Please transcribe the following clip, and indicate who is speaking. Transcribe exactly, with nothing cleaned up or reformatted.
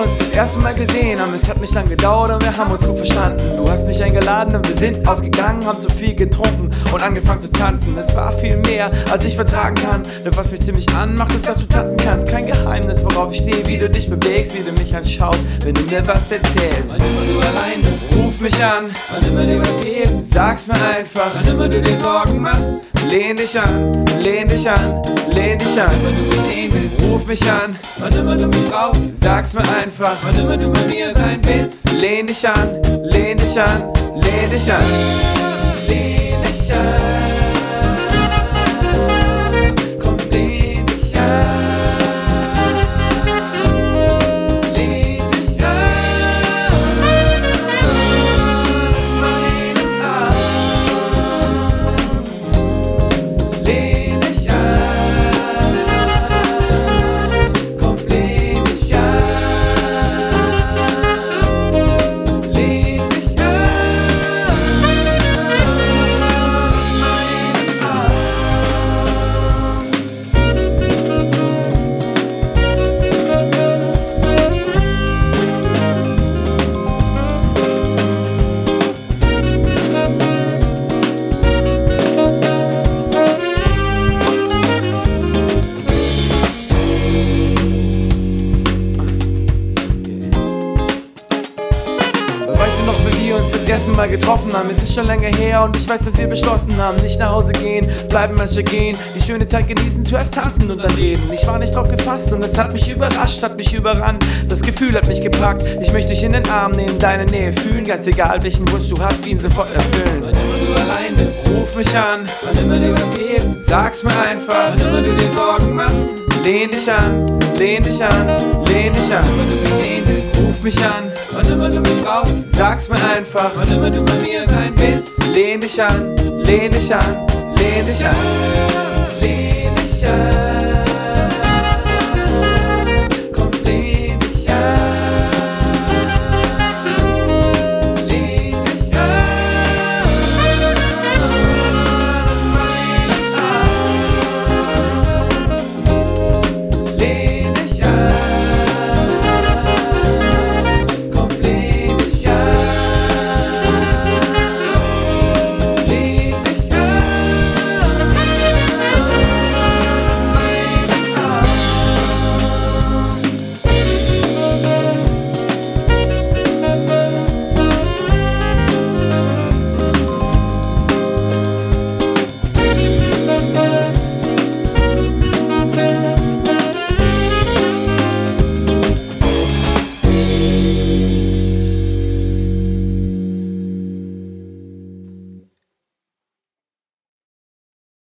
Speaker 1: uns das erste Mal gesehen haben. Es hat nicht lang gedauert und wir haben uns gut verstanden. Du hast mich eingeladen und wir sind ausgegangen, haben zu viel getrunken und angefangen zu tanzen. Es war viel mehr, als ich vertragen kann. Nur was mich ziemlich anmacht, ist, dass du tanzen kannst. Kein Geheimnis, worauf ich stehe, wie du dich bewegst, wie du mich anschaust, wenn du mir was erzählst.
Speaker 2: Wann immer du allein bist,
Speaker 1: Ruf mich an,
Speaker 2: wann immer dir was fehlt,
Speaker 1: sag's mir einfach.
Speaker 2: wann immer du dir Sorgen machst,
Speaker 1: Lehn dich an, lehn dich an, lehn dich an.
Speaker 2: wann du mich sehen willst,
Speaker 1: Ruf mich an,
Speaker 2: wann immer du mich brauchst,
Speaker 1: sag's mir einfach.
Speaker 2: wann immer du bei mir sein willst.
Speaker 1: Lehn dich an, lehn dich an, lehn dich an.
Speaker 2: Lehn dich an,
Speaker 1: Komm, lehn dich an.
Speaker 2: lehn dich an,
Speaker 1: Meinen Arm.
Speaker 2: lehn dich an,
Speaker 1: Komm, lehn dich an.
Speaker 2: lehn dich an,
Speaker 1: Meinen Arm. Weißt du noch, wie wir uns das erste Mal getroffen haben? Es ist schon lange her und ich weiß, dass wir beschlossen haben, nicht nach Hause gehen, bleiben manche gehen, die schöne Zeit genießen, zuerst tanzen und dann reden. Ich war nicht drauf gefasst und es hat mich überrascht, hat mich überrannt, das Gefühl hat mich gepackt. Ich möchte dich in den Arm nehmen, deine Nähe fühlen, ganz egal welchen Wunsch du hast, ihn sofort erfüllen.
Speaker 2: wann immer du allein bist,
Speaker 1: Ruf mich an,
Speaker 2: wann immer dir was fehlt,
Speaker 1: sag's mir einfach.
Speaker 2: wann immer du dir Sorgen machst,
Speaker 1: Lehn dich an, lehn dich an, lehn dich an.
Speaker 2: wann du mich sehen willst,
Speaker 1: Ruf mich an,
Speaker 2: wann immer du mich brauchst,
Speaker 1: sag's mir einfach.
Speaker 2: wann immer du bei mir sein willst.
Speaker 1: Lehn dich an, lehn dich an, lehn dich an.